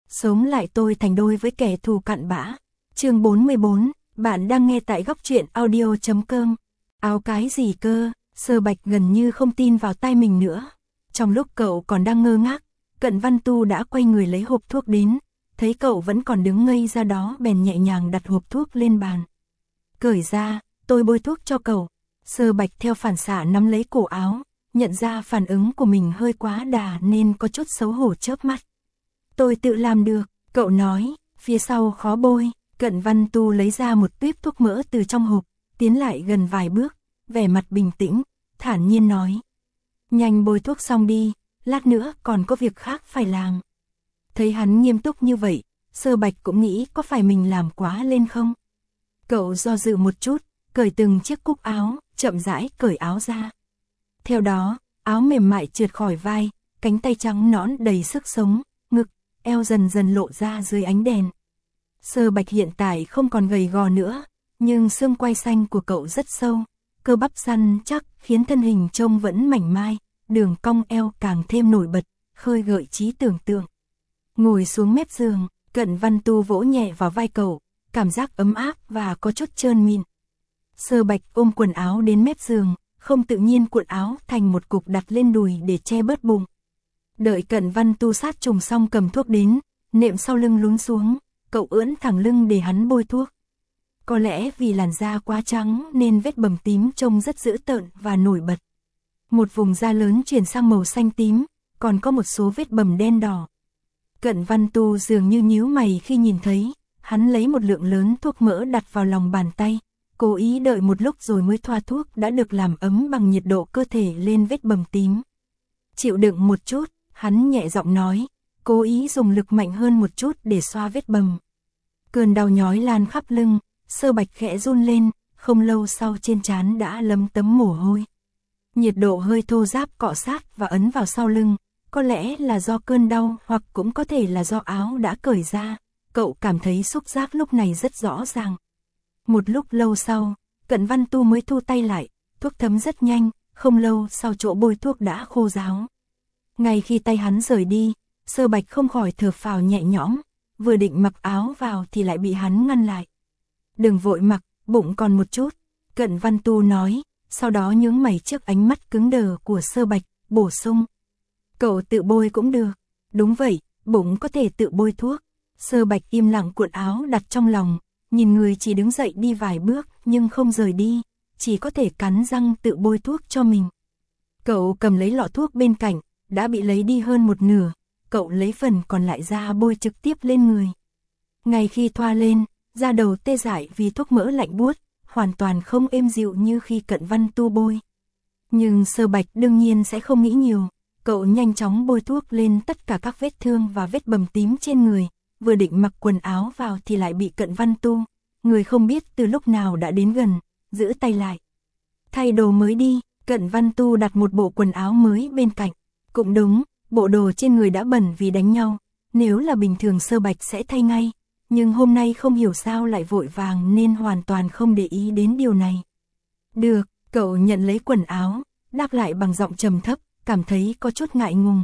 sống lại tôi thành đôi với kẻ thù cặn bã. Chương 44, bạn đang nghe tại góc truyện audio.com. Áo cái gì cơ? Sơ Bạch gần như không tin vào tai mình nữa. Trong lúc cậu còn đang ngơ ngác, Cận Văn Tu đã quay người lấy hộp thuốc đến, thấy cậu vẫn còn đứng ngây ra đó bèn nhẹ nhàng đặt hộp thuốc lên bàn. Cởi ra, tôi bôi thuốc cho cậu. Sơ Bạch theo phản xạ nắm lấy cổ áo, nhận ra phản ứng của mình hơi quá đà nên có chút xấu hổ chớp mắt. Tôi tự làm được, cậu nói, phía sau khó bôi. Cận Văn Tu lấy ra một tuýp thuốc mỡ từ trong hộp, tiến lại gần vài bước, vẻ mặt bình tĩnh, thản nhiên nói. Nhanh bôi thuốc xong đi, lát nữa còn có việc khác phải làm. Thấy hắn nghiêm túc như vậy, Sơ Bạch cũng nghĩ có phải mình làm quá lên không? Cậu do dự một chút, cởi từng chiếc cúc áo, chậm rãi cởi áo ra. Theo đó, áo mềm mại trượt khỏi vai, cánh tay trắng nõn đầy sức sống, ngực, eo dần dần lộ ra dưới ánh đèn. Sơ Bạch hiện tại không còn gầy gò nữa, nhưng xương quai xanh của cậu rất sâu, cơ bắp săn chắc khiến thân hình trông vẫn mảnh mai, đường cong eo càng thêm nổi bật, khơi gợi trí tưởng tượng. Ngồi xuống mép giường, Cận Văn Tu vỗ nhẹ vào vai cậu, cảm giác ấm áp và có chút trơn mịn. Sơ Bạch ôm quần áo đến mép giường, không tự nhiên cuộn áo thành một cục đặt lên đùi để che bớt bụng. Đợi Cận Văn Tu sát trùng xong cầm thuốc đến, nệm sau lưng lún xuống, cậu ưỡn thẳng lưng để hắn bôi thuốc. Có lẽ vì làn da quá trắng nên vết bầm tím trông rất dữ tợn và nổi bật. Một vùng da lớn chuyển sang màu xanh tím, còn có một số vết bầm đen đỏ. Cận Văn Tu dường như nhíu mày khi nhìn thấy, hắn lấy một lượng lớn thuốc mỡ đặt vào lòng bàn tay, cố ý đợi một lúc rồi mới thoa thuốc đã được làm ấm bằng nhiệt độ cơ thể lên vết bầm tím. Chịu đựng một chút, hắn nhẹ giọng nói, cố ý dùng lực mạnh hơn một chút để xoa vết bầm. Cơn đau nhói lan khắp lưng, Sơ Bạch khẽ run lên, không lâu sau trên trán đã lấm tấm mồ hôi. Nhiệt độ hơi thô ráp cọ sát và ấn vào sau lưng, có lẽ là do cơn đau hoặc cũng có thể là do áo đã cởi ra, cậu cảm thấy xúc giác lúc này rất rõ ràng. Một lúc lâu sau, Cận Văn Tu mới thu tay lại, thuốc thấm rất nhanh, không lâu sau chỗ bôi thuốc đã khô ráo. Ngay khi tay hắn rời đi, Sơ Bạch không khỏi thở phào nhẹ nhõm, vừa định mặc áo vào thì lại bị hắn ngăn lại. Đừng vội mặc, bụng còn một chút, Cận Văn Tu nói, sau đó nhướng mày trước ánh mắt cứng đờ của Sơ Bạch, bổ sung. Cậu tự bôi cũng được. Đúng vậy, bụng có thể tự bôi thuốc. Sơ Bạch im lặng cuộn áo đặt trong lòng, nhìn người chỉ đứng dậy đi vài bước nhưng không rời đi, chỉ có thể cắn răng tự bôi thuốc cho mình. Cậu cầm lấy lọ thuốc bên cạnh, đã bị lấy đi hơn một nửa, cậu lấy phần còn lại ra bôi trực tiếp lên người. Ngay khi thoa lên, da đầu tê dại vì thuốc mỡ lạnh buốt, hoàn toàn không êm dịu như khi Cận Văn Tu bôi. Nhưng Sơ Bạch đương nhiên sẽ không nghĩ nhiều, cậu nhanh chóng bôi thuốc lên tất cả các vết thương và vết bầm tím trên người, vừa định mặc quần áo vào thì lại bị Cận Văn Tu, người không biết từ lúc nào đã đến gần, giữ tay lại. Thay đồ mới đi, Cận Văn Tu đặt một bộ quần áo mới bên cạnh. Cũng đúng, bộ đồ trên người đã bẩn vì đánh nhau, nếu là bình thường Sơ Bạch sẽ thay ngay, nhưng hôm nay không hiểu sao lại vội vàng nên hoàn toàn không để ý đến điều này. Được, cậu nhận lấy quần áo, đáp lại bằng giọng trầm thấp, cảm thấy có chút ngại ngùng.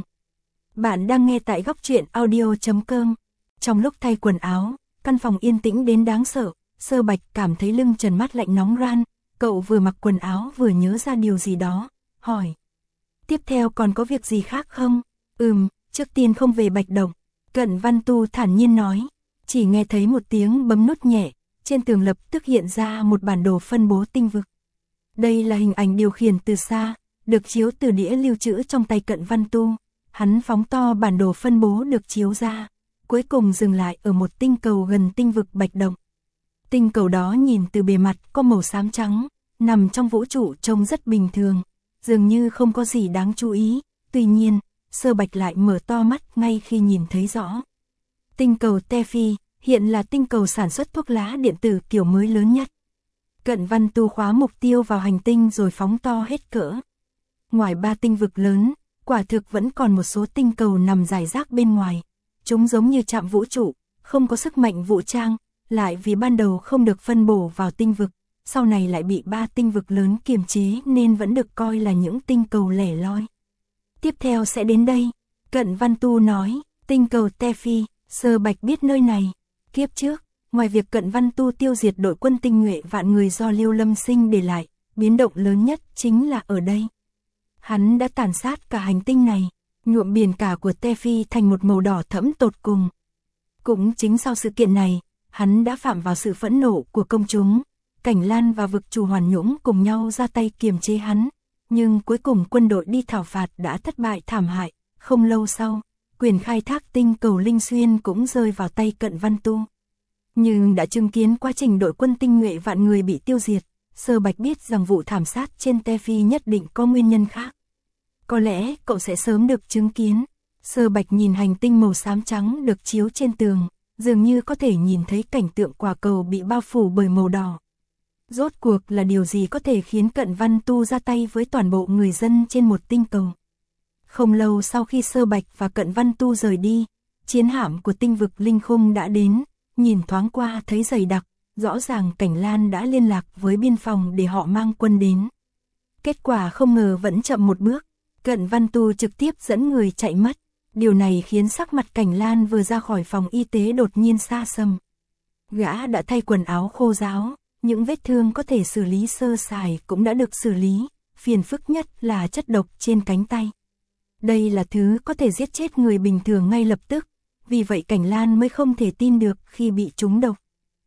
Bạn đang nghe tại góc truyện audio.com. Trong lúc thay quần áo, căn phòng yên tĩnh đến đáng sợ, Sơ Bạch cảm thấy lưng trần mát lạnh nóng ran, cậu vừa mặc quần áo vừa nhớ ra điều gì đó, hỏi. Tiếp theo còn có việc gì khác không? Trước tiên không về Bạch Động. Cận Văn Tu thản nhiên nói, chỉ nghe thấy một tiếng bấm nút nhẹ, trên tường lập tức hiện ra một bản đồ phân bố tinh vực. Đây là hình ảnh điều khiển từ xa, được chiếu từ đĩa lưu trữ trong tay Cận Văn Tu. Hắn phóng to bản đồ phân bố được chiếu ra, cuối cùng dừng lại ở một tinh cầu gần tinh vực Bạch Động. Tinh cầu đó nhìn từ bề mặt có màu xám trắng, nằm trong vũ trụ trông rất bình thường, dường như không có gì đáng chú ý, tuy nhiên, Sơ Bạch lại mở to mắt ngay khi nhìn thấy rõ. Tinh cầu Tephi hiện là tinh cầu sản xuất thuốc lá điện tử kiểu mới lớn nhất. Cận Văn Tu khóa mục tiêu vào hành tinh rồi phóng to hết cỡ. Ngoài 3 tinh vực lớn, quả thực vẫn còn một số tinh cầu nằm rải rác bên ngoài. Chúng giống như trạm vũ trụ, không có sức mạnh vũ trang, lại vì ban đầu không được phân bổ vào tinh vực, sau này lại bị 3 tinh vực lớn kiềm chế nên vẫn được coi là những tinh cầu lẻ loi. Tiếp theo sẽ đến đây, Cận Văn Tu nói, tinh cầu Tephi, Sơ Bạch biết nơi này, kiếp trước, ngoài việc Cận Văn Tu tiêu diệt đội quân tinh nhuệ vạn người do Liêu Lâm Sinh để lại, biến động lớn nhất chính là ở đây. Hắn đã tàn sát cả hành tinh này, nhuộm biển cả của Te Phi thành một màu đỏ thẫm tột cùng. Cũng chính sau sự kiện này, hắn đã phạm vào sự phẫn nộ của công chúng. Cảnh Lan và vực chủ Hoàn Nhũng cùng nhau ra tay kiềm chế hắn, nhưng cuối cùng quân đội đi thảo phạt đã thất bại thảm hại. Không lâu sau, quyền khai thác tinh cầu Linh Xuyên cũng rơi vào tay Cận Văn Tu. Nhưng đã chứng kiến quá trình đội quân tinh nhuệ vạn người bị tiêu diệt, Sơ Bạch biết rằng vụ thảm sát trên Te Phi nhất định có nguyên nhân khác. Có lẽ cậu sẽ sớm được chứng kiến. Sơ Bạch nhìn hành tinh màu xám trắng được chiếu trên tường, dường như có thể nhìn thấy cảnh tượng quả cầu bị bao phủ bởi màu đỏ. Rốt cuộc là điều gì có thể khiến Cận Văn Tu ra tay với toàn bộ người dân trên một tinh cầu? Không lâu sau khi Sơ Bạch và Cận Văn Tu rời đi, chiến hạm của tinh vực Linh Khung đã đến, nhìn thoáng qua thấy dày đặc, rõ ràng Cảnh Lan đã liên lạc với biên phòng để họ mang quân đến. Kết quả không ngờ vẫn chậm một bước, Cận Văn Tu trực tiếp dẫn người chạy mất. Điều này khiến sắc mặt Cảnh Lan vừa ra khỏi phòng y tế đột nhiên xa sầm. Gã đã thay quần áo khô ráo, những vết thương có thể xử lý sơ sài cũng đã được xử lý, phiền phức nhất là chất độc trên cánh tay. Đây là thứ có thể giết chết người bình thường ngay lập tức, vì vậy Cảnh Lan mới không thể tin được khi bị trúng độc.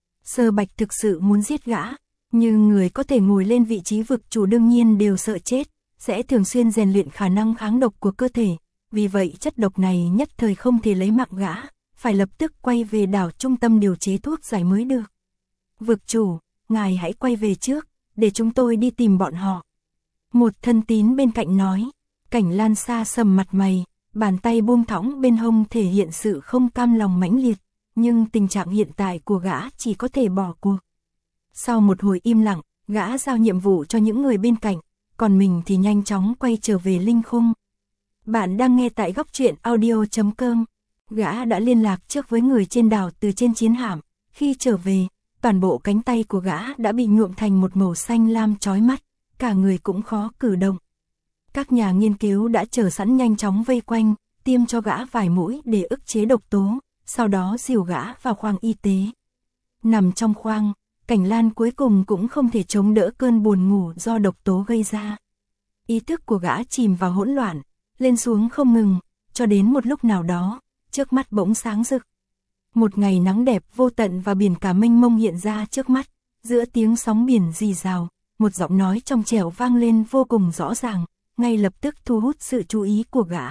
Sơ Bạch thực sự muốn giết gã, nhưng người có thể ngồi lên vị trí vực chủ đương nhiên đều sợ chết, sẽ thường xuyên rèn luyện khả năng kháng độc của cơ thể. Vì vậy chất độc này nhất thời không thể lấy mạng gã, phải lập tức quay về đảo trung tâm điều chế thuốc giải mới được. Vực chủ, ngài hãy quay về trước, để chúng tôi đi tìm bọn họ. Một thân tín bên cạnh nói. Cảnh Lan xa sầm mặt mày, bàn tay buông thõng bên hông thể hiện sự không cam lòng mãnh liệt, nhưng tình trạng hiện tại của gã chỉ có thể bỏ cuộc. Sau một hồi im lặng, gã giao nhiệm vụ cho những người bên cạnh, còn mình thì nhanh chóng quay trở về Linh Khung. Bạn đang nghe tại góc truyện audio.com. Gã đã liên lạc trước với người trên đảo từ trên chiến hạm. Khi trở về, toàn bộ cánh tay của gã đã bị nhuộm thành một màu xanh lam chói mắt, cả người cũng khó cử động. Các nhà nghiên cứu đã chờ sẵn nhanh chóng vây quanh, tiêm cho gã vài mũi để ức chế độc tố, sau đó dìu gã vào khoang y tế. Nằm trong khoang, Cảnh Lan cuối cùng cũng không thể chống đỡ cơn buồn ngủ do độc tố gây ra. Ý thức của gã chìm vào hỗn loạn, lên xuống không ngừng, cho đến một lúc nào đó, trước mắt bỗng sáng rực. Một ngày nắng đẹp vô tận và biển cả mênh mông hiện ra trước mắt, giữa tiếng sóng biển rì rào, một giọng nói trong trẻo vang lên vô cùng rõ ràng, ngay lập tức thu hút sự chú ý của gã.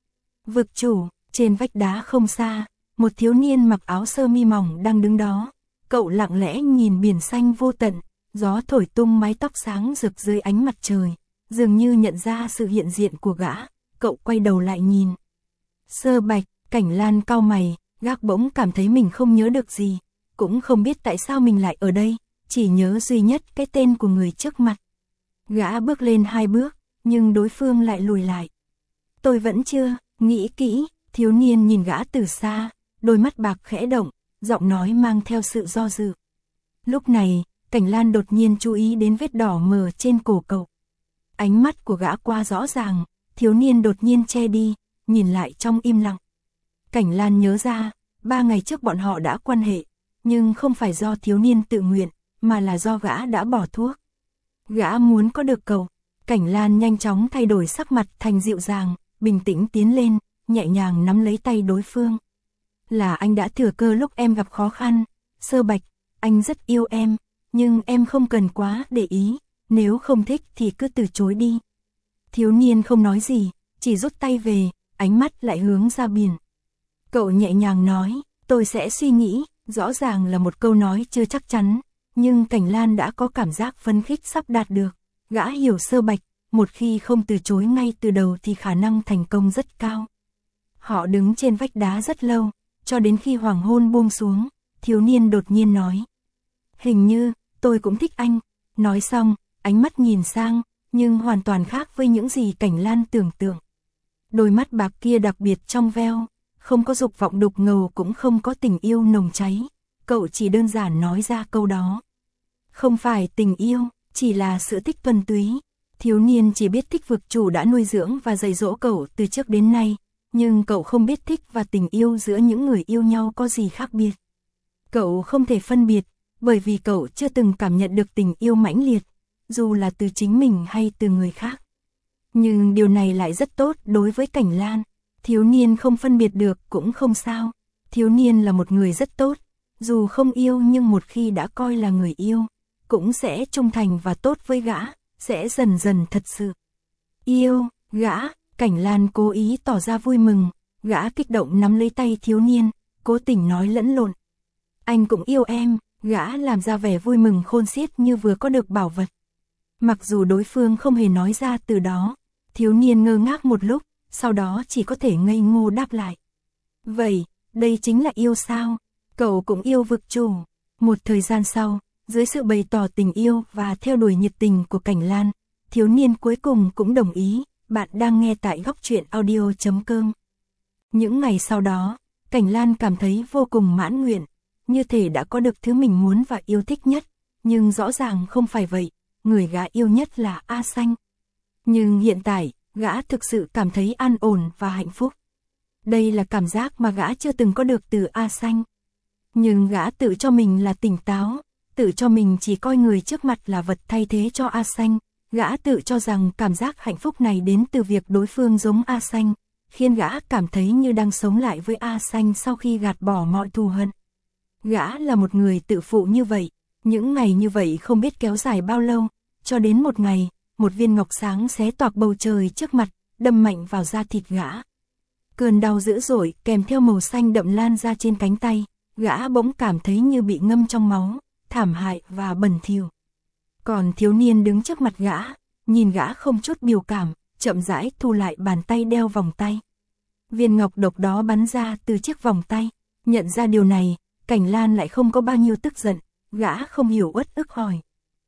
Vực chủ, trên vách đá không xa, một thiếu niên mặc áo sơ mi mỏng đang đứng đó. Cậu lặng lẽ nhìn biển xanh vô tận, gió thổi tung mái tóc sáng rực dưới ánh mặt trời, dường như nhận ra sự hiện diện của gã. Cậu quay đầu lại nhìn. Sơ Bạch, Cảnh Lan cau mày, gác bỗng cảm thấy mình không nhớ được gì, cũng không biết tại sao mình lại ở đây, chỉ nhớ duy nhất cái tên của người trước mặt. Gã bước lên 2 bước, nhưng đối phương lại lùi lại. Tôi vẫn chưa nghĩ kỹ, thiếu niên nhìn gã từ xa, đôi mắt bạc khẽ động, giọng nói mang theo sự do dự. Lúc này, Cảnh Lan đột nhiên chú ý đến vết đỏ mờ trên cổ cậu. Ánh mắt của gã qua rõ ràng, thiếu niên đột nhiên che đi, nhìn lại trong im lặng. Cảnh Lan nhớ ra, 3 ngày trước bọn họ đã quan hệ, nhưng không phải do thiếu niên tự nguyện, mà là do gã đã bỏ thuốc. Gã muốn có được cậu. Cảnh Lan nhanh chóng thay đổi sắc mặt thành dịu dàng, bình tĩnh tiến lên, nhẹ nhàng nắm lấy tay đối phương. Là anh đã thừa cơ lúc em gặp khó khăn. Sơ Bạch, anh rất yêu em, nhưng em không cần quá để ý, nếu không thích thì cứ từ chối đi. Thiếu niên không nói gì, chỉ rút tay về, ánh mắt lại hướng ra biển. Cậu nhẹ nhàng nói, tôi sẽ suy nghĩ, rõ ràng là một câu nói chưa chắc chắn, nhưng Cảnh Lan đã có cảm giác phấn khích sắp đạt được. Gã hiểu Sơ Bạch, một khi không từ chối ngay từ đầu thì khả năng thành công rất cao. Họ đứng trên vách đá rất lâu, cho đến khi hoàng hôn buông xuống, thiếu niên đột nhiên nói. Hình như, tôi cũng thích anh. Nói xong, ánh mắt nhìn sang, nhưng hoàn toàn khác với những gì Cảnh Lan tưởng tượng. Đôi mắt bạc kia đặc biệt trong veo, không có dục vọng đục ngầu cũng không có tình yêu nồng cháy. Cậu chỉ đơn giản nói ra câu đó. Không phải tình yêu, chỉ là sự thích thuần túy. Thiếu niên chỉ biết thích vực chủ đã nuôi dưỡng và dạy dỗ cậu từ trước đến nay, Nhưng cậu không biết thích và tình yêu giữa những người yêu nhau có gì khác biệt. Cậu không thể phân biệt, bởi vì cậu chưa từng cảm nhận được tình yêu mãnh liệt, dù là từ chính mình hay từ người khác. Nhưng điều này lại rất tốt đối với Cảnh Lan. Thiếu niên không phân biệt được cũng không sao. Thiếu niên là một người rất tốt, dù không yêu nhưng một khi đã coi là người yêu, cũng sẽ trung thành và tốt với gã, sẽ dần dần thật sự yêu gã. Cảnh Lan cố ý tỏ ra vui mừng, gã kích động nắm lấy tay thiếu niên, cố tình nói lẫn lộn. Anh cũng yêu em, gã làm ra vẻ vui mừng khôn xiết như vừa có được bảo vật. Mặc dù đối phương không hề nói ra từ đó, thiếu niên ngơ ngác một lúc, sau đó chỉ có thể ngây ngô đáp lại. Vậy, đây chính là yêu sao? Cậu cũng yêu vực chủ. Một thời gian sau, dưới sự bày tỏ tình yêu và theo đuổi nhiệt tình của Cảnh Lan, thiếu niên cuối cùng cũng đồng ý. Bạn đang nghe tại góc truyện audio.com. Những ngày sau đó, Cảnh Lan cảm thấy vô cùng mãn nguyện, như thể đã có được thứ mình muốn và yêu thích nhất, nhưng rõ ràng không phải vậy, người gã yêu nhất là A Xanh. Nhưng hiện tại, gã thực sự cảm thấy an ổn và hạnh phúc. Đây là cảm giác mà gã chưa từng có được từ A Xanh. Nhưng gã tự cho mình là tỉnh táo, tự cho mình chỉ coi người trước mặt là vật thay thế cho A Xanh. Gã tự cho rằng cảm giác hạnh phúc này đến từ việc đối phương giống A Xanh, khiến gã cảm thấy như đang sống lại với A Xanh sau khi gạt bỏ mọi thù hận. Gã là một người tự phụ như vậy, những ngày như vậy không biết kéo dài bao lâu, cho đến một ngày, một viên ngọc sáng xé toạc bầu trời trước mặt, đâm mạnh vào da thịt gã. Cơn đau dữ dội kèm theo màu xanh đậm lan ra trên cánh tay, gã bỗng cảm thấy như bị ngâm trong máu, thảm hại và bẩn thỉu. Còn thiếu niên đứng trước mặt gã, nhìn gã không chút biểu cảm, chậm rãi thu lại bàn tay đeo vòng tay. Viên ngọc độc đó bắn ra từ chiếc vòng tay. Nhận ra điều này, Cảnh Lan lại không có bao nhiêu tức giận, gã không hiểu uất ức hỏi.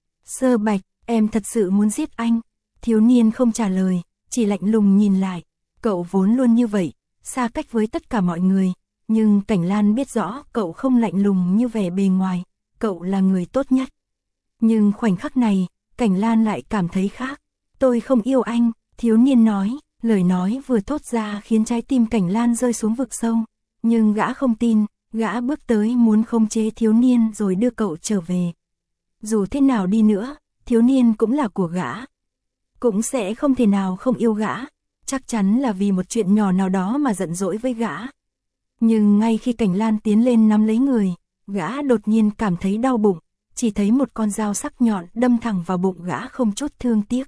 Sơ Bạch, em thật sự muốn giết anh? Thiếu niên không trả lời, chỉ lạnh lùng nhìn lại. Cậu vốn luôn như vậy, xa cách với tất cả mọi người, nhưng Cảnh Lan biết rõ cậu không lạnh lùng như vẻ bề ngoài, cậu là người tốt nhất. Nhưng khoảnh khắc này, Cảnh Lan lại cảm thấy khác. Tôi không yêu anh, thiếu niên nói, lời nói vừa thốt ra khiến trái tim Cảnh Lan rơi xuống vực sâu. Nhưng gã không tin, gã bước tới muốn khống chế thiếu niên rồi đưa cậu trở về. Dù thế nào đi nữa, thiếu niên cũng là của gã. Cũng sẽ không thể nào không yêu gã, chắc chắn là vì một chuyện nhỏ nào đó mà giận dỗi với gã. Nhưng ngay khi Cảnh Lan tiến lên nắm lấy người, gã đột nhiên cảm thấy đau bụng. Chỉ thấy một con dao sắc nhọn đâm thẳng vào bụng gã không chút thương tiếc.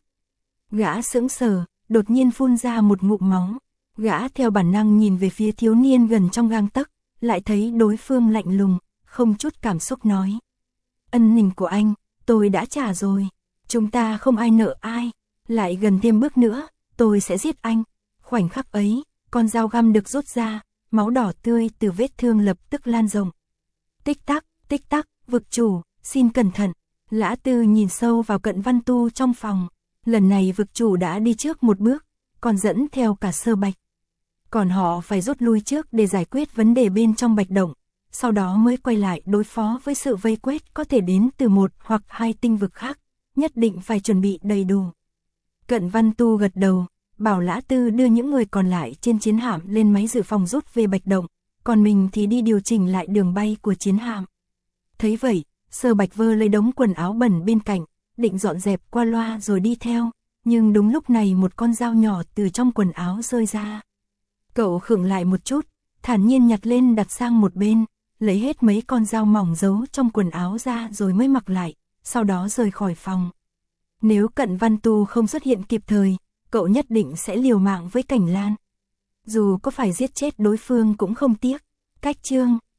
Gã sững sờ, đột nhiên phun ra một ngụm máu. Gã theo bản năng nhìn về phía thiếu niên gần trong gang tấc, lại thấy đối phương lạnh lùng, không chút cảm xúc nói. Ân tình của anh, tôi đã trả rồi. Chúng ta không ai nợ ai. Lại gần thêm bước nữa, tôi sẽ giết anh. Khoảnh khắc ấy, con dao găm được rút ra, máu đỏ tươi từ vết thương lập tức lan rộng. Tích tắc, vực chủ. Xin cẩn thận, Lã Tư nhìn sâu vào Cận Văn Tu trong phòng. Lần này vực chủ đã đi trước một bước, còn dẫn theo cả Sơ Bạch. Còn họ phải rút lui trước để giải quyết vấn đề bên trong bạch động, sau đó mới quay lại đối phó với sự vây quét có thể đến từ một hoặc hai tinh vực khác, nhất định phải chuẩn bị đầy đủ. Cận Văn Tu gật đầu, bảo Lã Tư đưa những người còn lại trên chiến hạm lên máy dự phòng rút về bạch động, còn mình thì đi điều chỉnh lại đường bay của chiến hạm. Thấy vậy, Sơ Bạch vơ lấy đống quần áo bẩn bên cạnh, định dọn dẹp qua loa rồi đi theo, nhưng đúng lúc này một con dao nhỏ từ trong quần áo rơi ra. Cậu khựng lại một chút, thản nhiên nhặt lên đặt sang một bên, lấy hết mấy con dao mỏng giấu trong quần áo ra rồi mới mặc lại, sau đó rời khỏi phòng. Nếu Cận Văn Tu không xuất hiện kịp thời, cậu nhất định sẽ liều mạng với Cảnh Lan. Dù có phải giết chết đối phương cũng không tiếc. Cách chương